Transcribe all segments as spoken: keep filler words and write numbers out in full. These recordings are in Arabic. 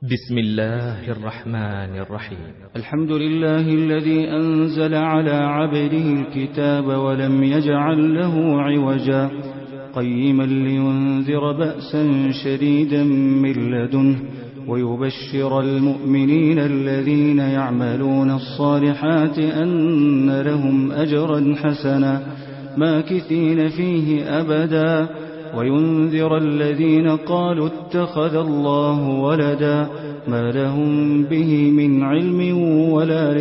بسم الله الرحمن الرحيم. الحمد لله الذي أنزل على عبده الكتاب ولم يجعل له عوجا قيما لينذر بأسا شديدا من لدنه ويبشر المؤمنين الذين يعملون الصالحات أن لهم أجرا حسنا ماكثين فيه أبدا وينذر الذين قالوا اتخذ الله ولدا ما لهم به من علم ولا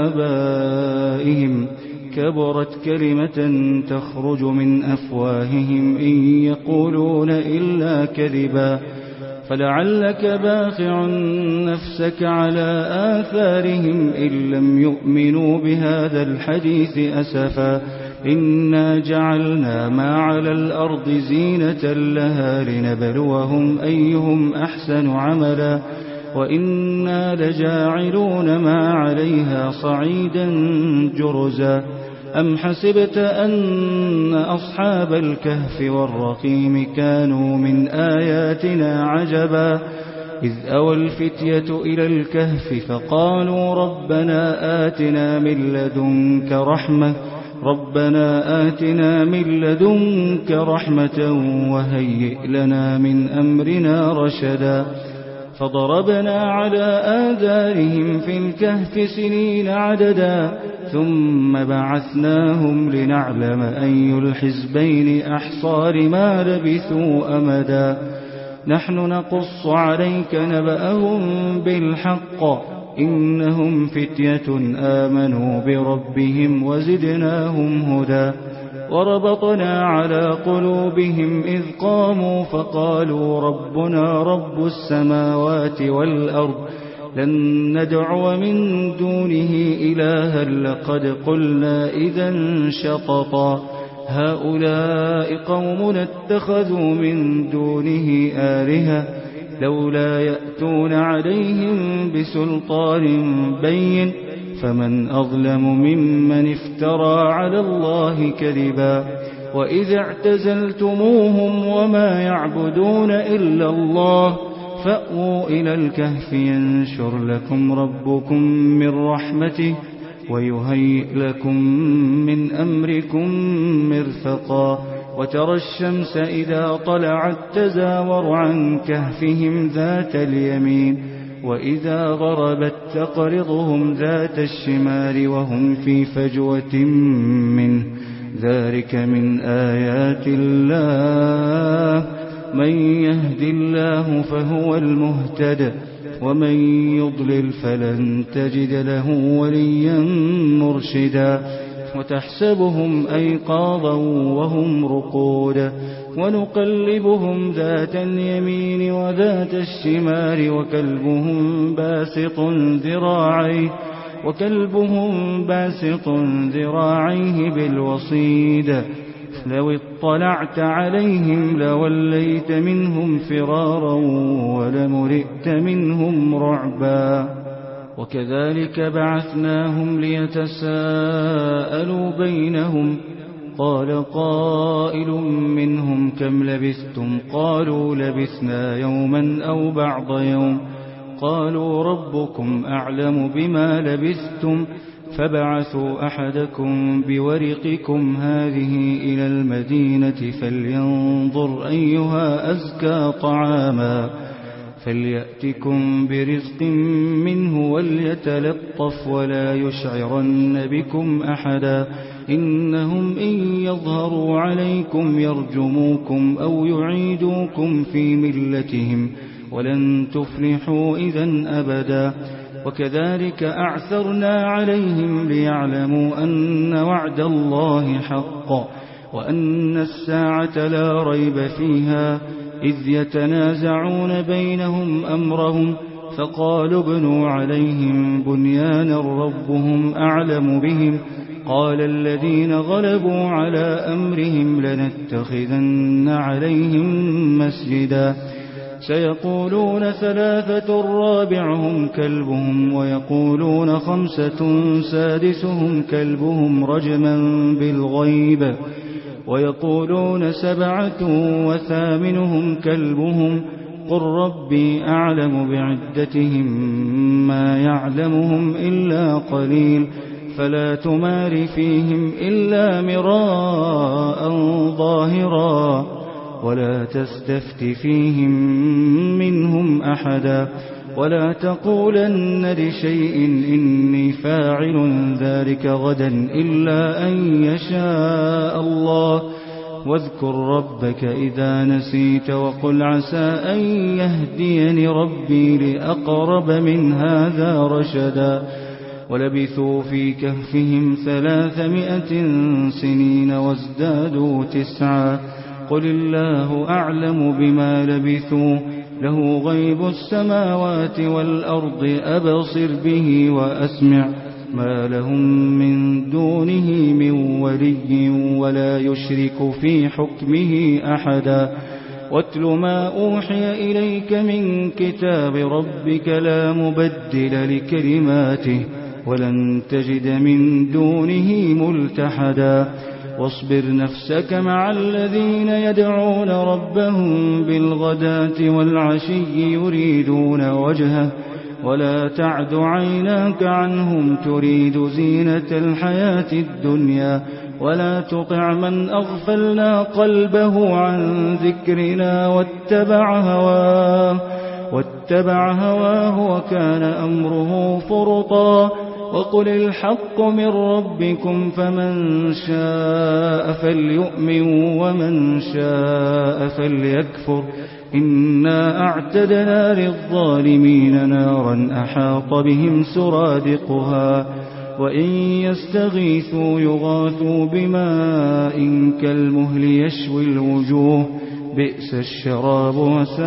لآبائهم كبرت كلمة تخرج من أفواههم إن يقولون إلا كذبا فلعلك باخع نفسك على آثارهم إن لم يؤمنوا بهذا الحديث أسفا إنا جعلنا ما على الأرض زينة لها لنبلوهم أيهم أحسن عملا وإنا لجاعلون ما عليها صعيدا جرزا أم حسبت أن أصحاب الكهف والرقيم كانوا من آياتنا عجبا إذ أوى الفتية إلى الكهف فقالوا ربنا آتنا من لدنك رحمة ربنا آتنا من لدنك رحمة وهيئ لنا من أمرنا رشدا فضربنا على آذانهم في الكهف سنين عددا ثم بعثناهم لنعلم أي الحزبين أحصى لما لبثوا أمدا نحن نقص عليك نبأهم بالحق إنهم فتية آمنوا بربهم وزدناهم هدى وربطنا على قلوبهم إذ قاموا فقالوا ربنا رب السماوات والأرض لن ندعو من دونه إلها لقد قلنا إذا شططا هؤلاء قوم اتخذوا من دونه آلهة لولا يأتون عليهم بسلطان بين فمن أظلم ممن افترى على الله كذبا وإذ اعتزلتموهم وما يعبدون إلا الله فأووا إلى الكهف ينشر لكم ربكم من رحمته ويهيئ لكم من أمركم مرفقا وترى الشمس إذا طلعت تزاور عن كهفهم ذات اليمين وإذا غربت تقرضهم ذات الشمال وهم في فجوة منه ذلك من آيات الله من يهد الله فهو المهتد ومن يضلل فلن تجد له وليا مرشدا وتحسبهم أيقاظا وهم رقود ونقلبهم ذات اليمين وذات الشمال وكلبهم باسط ذراعيه وكلبهم باسط ذراعيه بالوصيد لو اطلعت عليهم لوليت منهم فرارا ولملئت منهم رعبا وكذلك بعثناهم ليتساءلوا بينهم قال قائل منهم كم لبثتم قالوا لبثنا يوما أو بعض يوم قالوا ربكم أعلم بما لبثتم فبعثوا أحدكم بورقكم هذه إلى المدينة فلينظر أيها أزكى طعاما فليأتكم برزق منه وليتلطف ولا يشعرن بكم أحدا إنهم إن يظهروا عليكم يرجموكم أو يعيدوكم في ملتهم ولن تفلحوا إذن أبدا وكذلك أعثرنا عليهم ليعلموا أن وعد الله حق وأن الساعة لا ريب فيها إذ يتنازعون بينهم أمرهم فقالوا ابنوا عليهم بنيانا ربهم أعلم بهم قال الذين غلبوا على أمرهم لنتخذن عليهم مسجدا سيقولون ثلاثة رابعهم كلبهم ويقولون خمسة سادسهم كلبهم رجما بالغيب ويقولون سبعة وثامنهم كلبهم قل ربي أعلم بعدتهم ما يعلمهم إلا قليل فلا تمار فيهم إلا مراء ظاهرا ولا تستفت فيهم منهم أحدا ولا تقولن لشيء إني فاعل ذلك غدا إلا أن يشاء الله واذكر ربك إذا نسيت وقل عسى أن يهديني ربي لأقرب من هذا رشدا ولبثوا في كهفهم ثلاثمائة سنين وازدادوا تسعا قل الله أعلم بما لبثوا له غيب السماوات والأرض أبصر به وأسمع ما لهم من دونه من ولي ولا يشرك في حكمه أحدا واتل ما أوحي إليك من كتاب ربك لا مبدل لكلماته ولن تجد من دونه ملتحدا واصبر نفسك مع الذين يدعون ربهم بالغداة والعشي يريدون وجهه ولا تعد عيناك عنهم تريد زينة الحياة الدنيا ولا تطع من أغفلنا قلبه عن ذكرنا واتبع هواه واتبع هواه وكان أمره فرطا وقل الحق من ربكم فمن شاء فليؤمن ومن شاء فليكفر إنا أعتدنا للظالمين نارا أحاط بهم سرادقها وإن يستغيثوا يغاثوا بماء كالمهل يشوي الوجوه بئس الشراب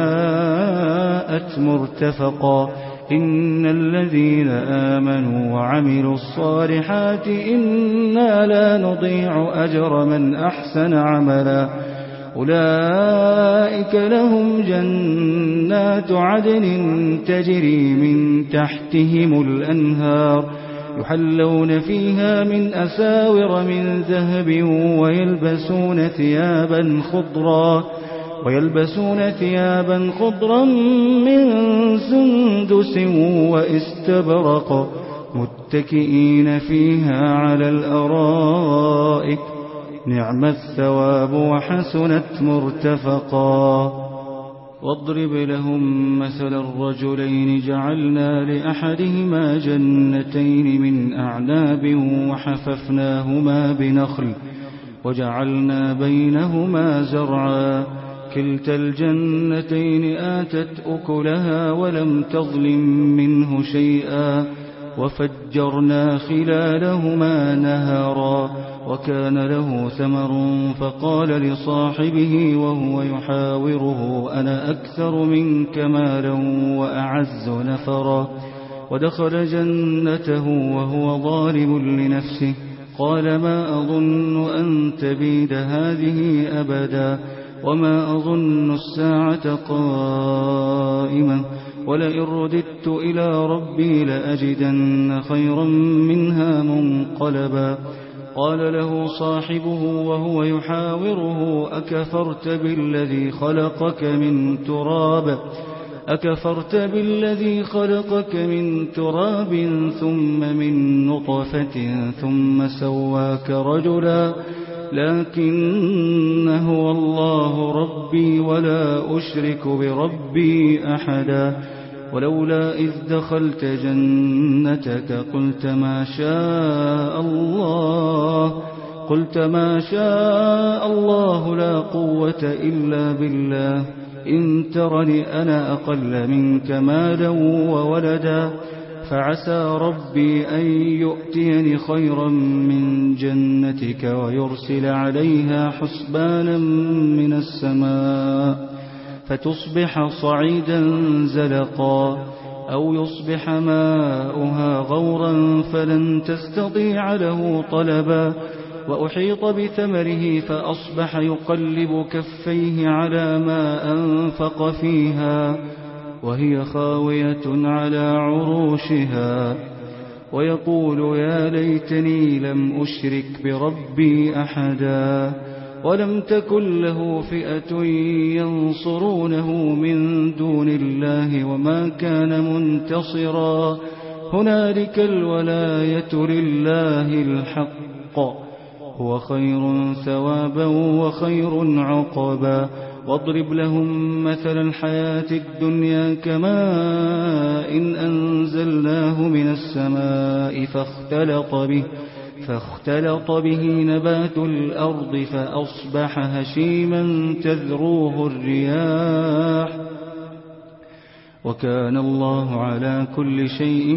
وساءت مرتفقا إن الذين آمنوا وعملوا الصالحات إنا لا نضيع أجر من أحسن عملا أولئك لهم جنات عدن تجري من تحتهم الأنهار يحلون فيها من أساور من ذهب ويلبسون ثيابا خضرا ويلبسون ثيابا خضرا من سندس واستبرق متكئين فيها على الأرائك نعم الثواب وحسنت مرتفقا واضرب لهم مثل الرجلين جعلنا لأحدهما جنتين من أعناب وحففناهما بنخل وجعلنا بينهما زرعا كلتا الجنتين آتت أكلها ولم تظلم منه شيئا وفجرنا خلالهما نهرا وكان له ثمر فقال لصاحبه وهو يحاوره أنا أكثر منك مالا وأعز نفرا ودخل جنته وهو ظالم لنفسه قال ما أظن أن تبيد هذه أبدا وما أظن الساعة قائمة ولئن رددت إلى ربي لأجدن خيرا منها منقلبا قال له صاحبه وهو يحاوره أكفرت بالذي خلقك من تراب أكفرت بالذي خلقك من تراب ثم من نطفة ثم سواك رجلا لكن هو الله ربي ولا أشرك بربي أحدا ولولا إذ دخلت جنتك قلت ما شاء الله قلت ما شاء الله لا قوة إلا بالله إن ترني أنا أقل منك مالا وولدا فعسى ربي أن يؤتيني خيرا من جنتك ويرسل عليها حسبانا من السماء فتصبح صعيدا زلقا أو يصبح ماؤها غورا فلن تستطيع له طلبا وأحيط بثمره فأصبح يقلب كفيه على ما أنفق فيها وهي خاوية على عروشها ويقول يا ليتني لم أشرك بربي أحدا ولم تكن له فئة ينصرونه من دون الله وما كان منتصرا هنالك الولاية لله الحق هو خير ثوابا وخير عقبا واضرب لهم مثل الحياة الدنيا كماء إن أنزلناه من السماء فاختلط به فاختلط به نبات الأرض فأصبح هشيما تذروه الرياح وكان الله على كل شيء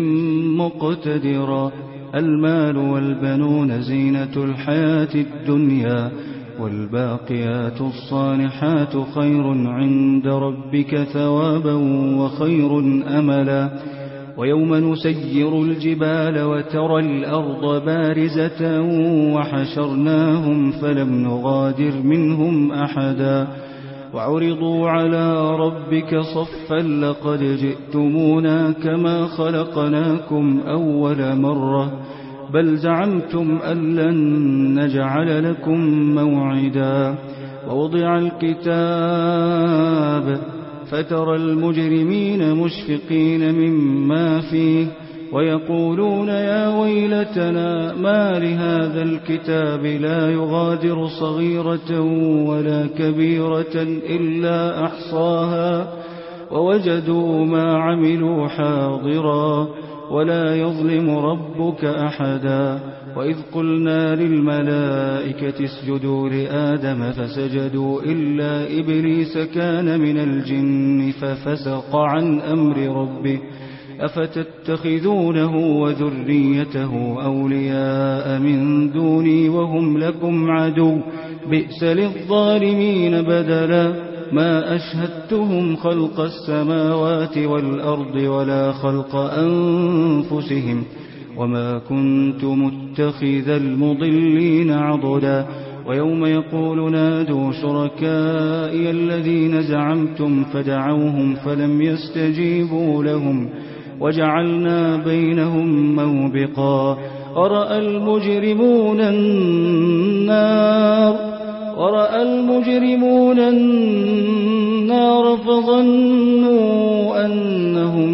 مقتدرا المال والبنون زينة الحياة الدنيا والباقيات الصالحات خير عند ربك ثوابا وخير أملا ويوم نسير الجبال وترى الأرض بارزة وحشرناهم فلم نغادر منهم أحدا وعرضوا على ربك صفا لقد جئتمونا كما خلقناكم أول مرة بل زعمتم أن لن نجعل لكم موعدا ووضع الكتاب فترى المجرمين مشفقين مما فيه ويقولون يا ويلتنا ما لهذا الكتاب لا يغادر صغيرة ولا كبيرة إلا أحصاها ووجدوا ما عملوا حاضرا ولا يظلم ربك أحدا وإذ قلنا للملائكة اسجدوا لآدم فسجدوا إلا إبليس كان من الجن ففسق عن أمر ربه أفتتخذونه وذريته أولياء من دوني وهم لكم عدو بئس للظالمين بدلا ما أشهدتهم خلق السماوات والأرض ولا خلق أنفسهم وما كنت متخذ المضلين عضدا ويوم يقول نادوا شركائي الذين زعمتم فدعوهم فلم يستجيبوا لهم وجعلنا بينهم موبقا ورأى المجرمون النار ورأى المجرمون النار فظنوا أنهم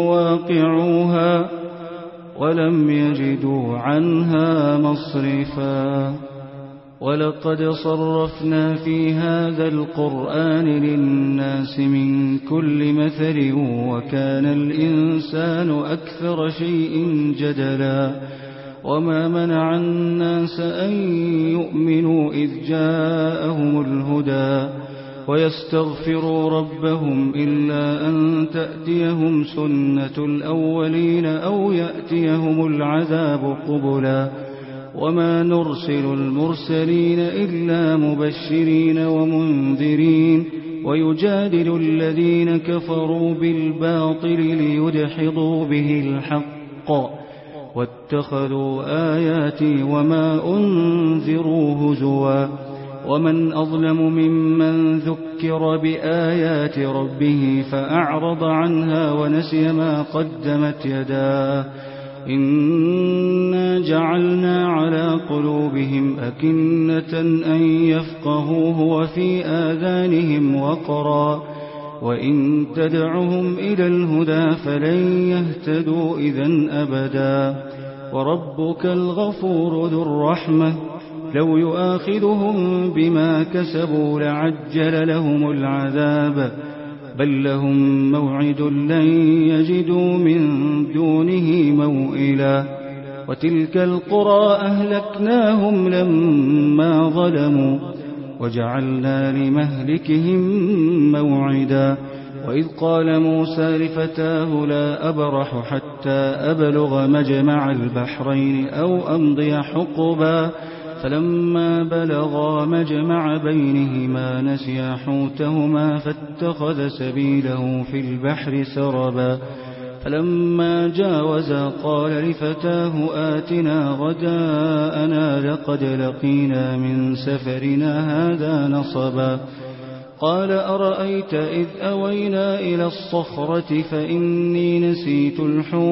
مواقعوها ولم يجدوا عنها مصرفا ولقد صرفنا في هذا القرآن للناس من كل مثل وكان الإنسان أكثر شيء جدلا وما منع الناس أن يؤمنوا إذ جاءهم الهدى ويستغفروا ربهم إلا أن تأتيهم سنة الأولين أو يأتيهم العذاب قبلا وما نرسل المرسلين إلا مبشرين ومنذرين ويجادل الذين كفروا بالباطل ليدحضوا به الحق واتخذوا آياتي وما أنذروا هزوا ومن أظلم ممن ذكر بآيات ربه فأعرض عنها ونسي ما قدمت يداه إنا جعلنا على قلوبهم أكنة أن يفقهوه وفي آذانهم وقرا وإن تدعهم إلى الهدى فلن يهتدوا إذن أبدا وربك الغفور ذو الرحمة لو يؤاخذهم بما كسبوا لعجل لهم العذاب بل لهم موعد لن يجدوا من دونه موئلا وتلك القرى أهلكناهم لما ظلموا وجعلنا لمهلكهم موعدا وإذ قال موسى لفتاه لا أبرح حتى أبلغ مجمع البحرين أو أمضي حقبا فلما بلغا مجمع بينهما نسيا حوتهما فاتخذ سبيله في البحر سربا فلما جاوزا قال لفتاه آتنا غداءنا لقد لقينا من سفرنا هذا نصبا قال أرأيت إذ أوينا إلى الصخرة فإني نسيت الحوت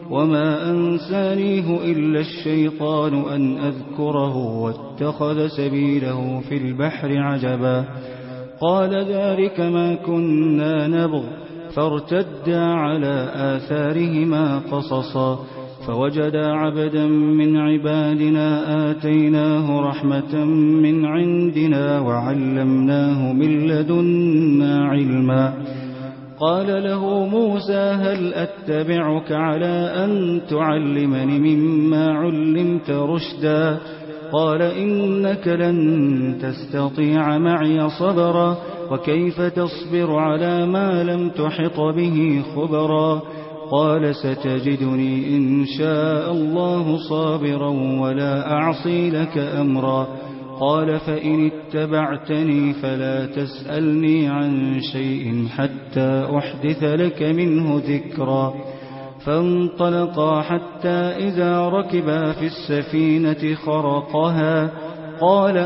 وما أنسانيه إلا الشيطان أن أذكره واتخذ سبيله في البحر عجبا قال ذلك ما كنا نبغ فارتدا على آثارهما قصصا فوجدا عبدا من عبادنا آتيناه رحمة من عندنا وعلمناه من لدنا علما قال له موسى هل أتبعك على أن تعلمني مما علمت رشدا قال إنك لن تستطيع معي صبرا وكيف تصبر على ما لم تحط به خبرا قال ستجدني إن شاء الله صابرا ولا أعصي لك أمرا قال فإن اتبعتني فلا تسألني عن شيء حتى أحدث لك منه ذكرا فانطلقا حتى إذا ركبا في السفينة خرقها قال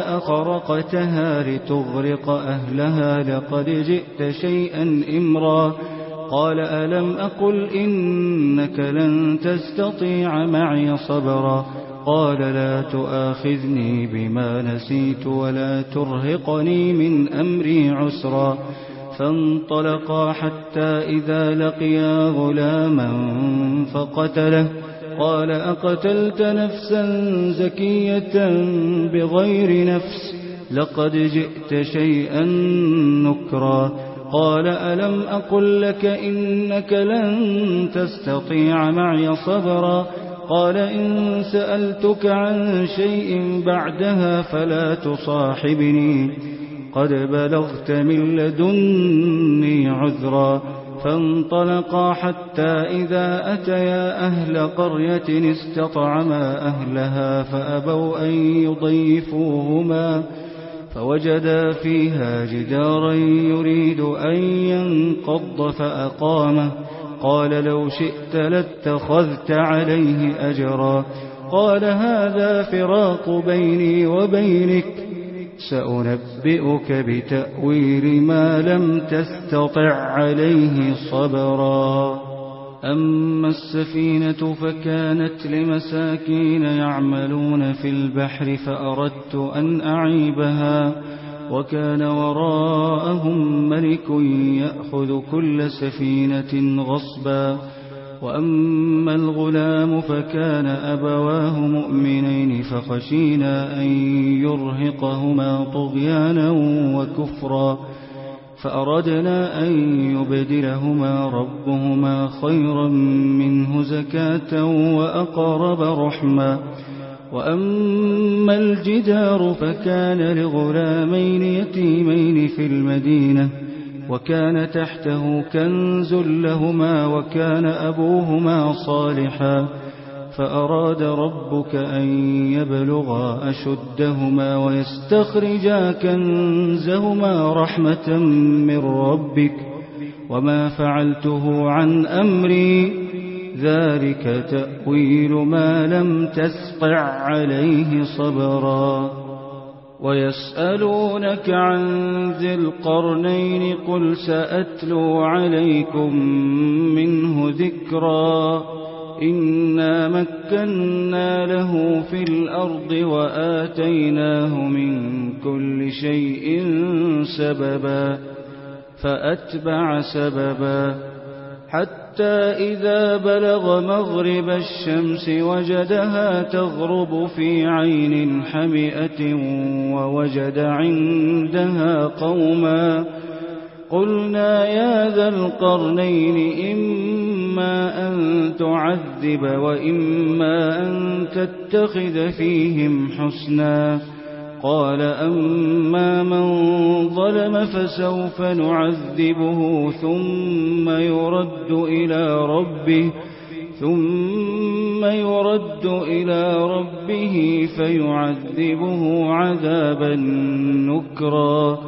أخرقتها لتغرق أهلها لقد جئت شيئا إمرا قال ألم أقل إنك لن تستطيع معي صبرا قال لا تؤاخذني بما نسيت ولا ترهقني من أمري عسرا فانطلقا حتى إذا لقيا غلاما فقتله قال أقتلت نفسا زكية بغير نفس لقد جئت شيئا نكرا قال ألم أقل لك إنك لن تستطيع معي صبرا قال إن سألتك عن شيء بعدها فلا تصاحبني قد بلغت من لدني عذرا فانطلقا حتى إذا أتيا أهل قرية استطعما أهلها فأبوا أن يضيفوهما فوجدا فيها جدارا يريد أن ينقض فأقامه قال لو شئت لاتخذت عليه أجرا قال هذا فراق بيني وبينك سأنبئك بتأويل ما لم تستطع عليه صبرا أما السفينة فكانت لمساكين يعملون في البحر فأردت أن أعيبها وكان وراءهم ملك يأخذ كل سفينة غصبا وأما الغلام فكان أبواه مؤمنين فخشينا أن يرهقهما طغيانا وكفرا فأردنا أن يبدلهما ربهما خيرا منه زكاة وأقرب رحما وأما الجدار فكان لغلامين يتيمين في المدينة وكان تحته كنز لهما وكان أبوهما صالحا فأراد ربك أن يبلغا أشدهما ويستخرجا كنزهما رحمة من ربك وما فعلته عن أمري ذلك تأويل ما لم تسطع عليه صبرا ويسألونك عن ذي القرنين قل سأتلو عليكم منه ذكرا إنا مكنا له في الأرض وآتيناه من كل شيء سببا فأتبع سببا حتى إذا بلغ مغرب الشمس وجدها تغرب في عين حمئة ووجد عندها قوما قلنا يا ذا القرنين إما أن تعذب وإما أن تتخذ فيهم حسنا قال أما من ظلم فسوف نعذبه ثم يرد إلى ربه ثم يرد إلى ربه فيعذبه عذابا نكرا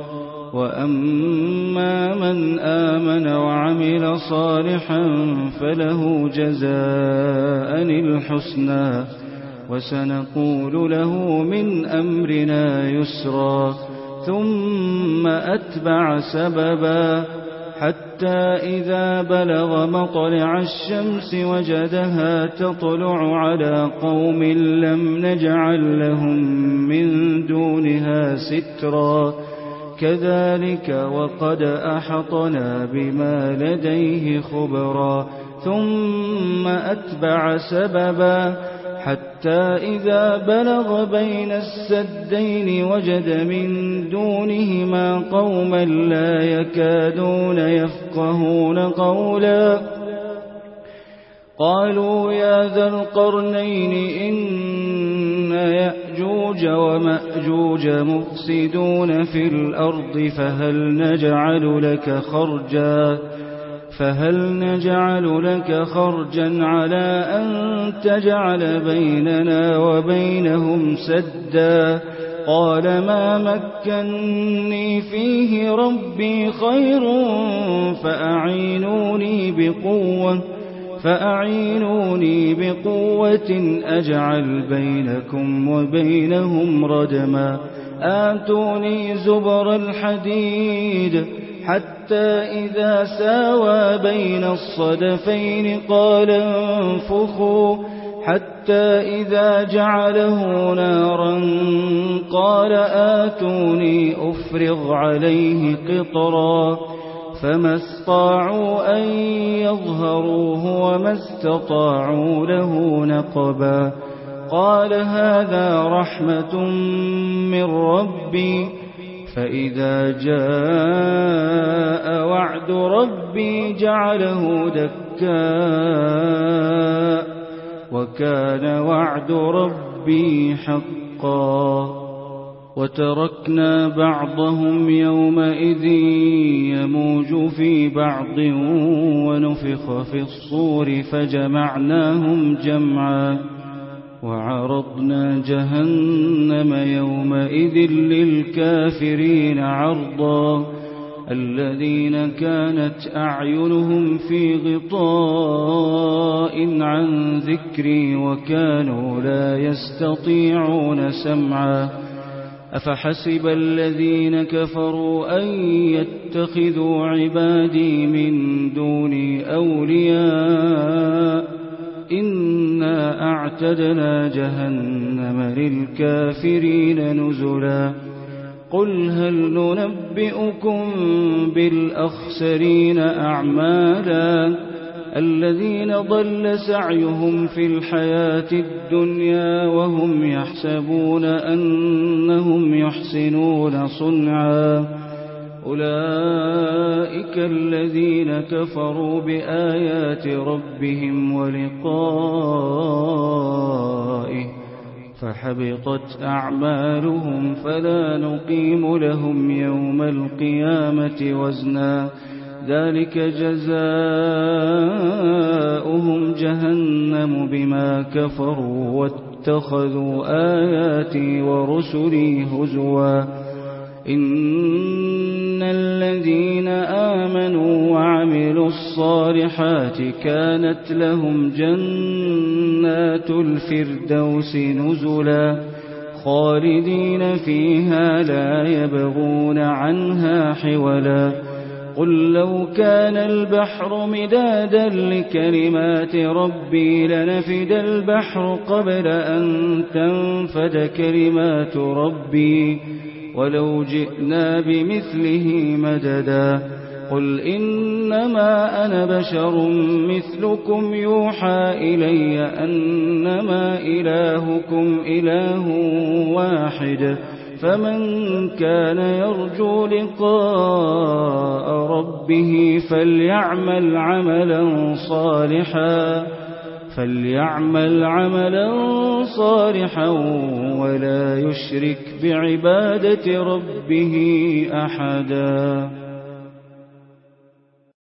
وأما من آمن وعمل صالحا فله جزاء الحسنى وسنقول له من أمرنا يسرا ثم أتبع سببا حتى إذا بلغ مطلع الشمس وجدها تطلع على قوم لم نجعل لهم من دونها سترا كذلك وقد أحطنا بما لديه خبرا ثم أتبع سببا حتى إذا بلغ بين السدين وجد من دونهما قوما لا يكادون يفقهون قولا قالوا يا ذا القرنين إن يأجوج ومأجوج مفسدون في الأرض فهل نجعل لك خرجا فهل نجعل لك خرجا على أن تجعل بيننا وبينهم سدا قال ما مكني فيه ربي خير فأعينوني بقوة فأعينوني بقوة أجعل بينكم وبينهم ردما آتوني زبر الحديد حتى إذا ساوى بين الصدفين قال انفخوا حتى إذا جعله نارا قال آتوني أفرغ عليه قطرا فما استطاعوا أن يظهروه وما استطاعوا له نقبا قال هذا رحمة من ربي فإذا جاء وعد ربي جعله دكاء وكان وعد ربي حقا وتركنا بعضهم يومئذ يموج في بعض ونفخ في الصور فجمعناهم جمعا وعرضنا جهنم يومئذ للكافرين عرضا الذين كانت أعينهم في غطاء عن ذكري وكانوا لا يستطيعون سمعا أفحسب الذين كفروا أن يتخذوا عبادي من دوني أولياء إنا أعتدنا جهنم للكافرين نزلا قل هل ننبئكم بالأخسرين أعمالا الذين ضل سعيهم في الحياة الدنيا وهم يحسبون أنهم يحسنون صنعا أولئك الذين كفروا بآيات ربهم ولقائه فحبطت أعمالهم فلا نقيم لهم يوم القيامة وزنا ذلك جزاؤهم جهنم بما كفروا واتخذوا آياتي ورسلي هزوا إن الذين آمنوا وعملوا الصالحات كانت لهم جنات الفردوس نزلا خالدين فيها لا يبغون عنها حولا قل لو كان البحر مدادا لكلمات ربي لنفد البحر قبل أن تنفد كلمات ربي ولو جئنا بمثله مددا قل إنما أنا بشر مثلكم يوحى إلي أنما إلهكم إله واحد فمن كان يرجو لقاء ربه فليعمل عملا صالحا فليعمل عملا صالحا ولا يشرك بعبادة ربه أحدا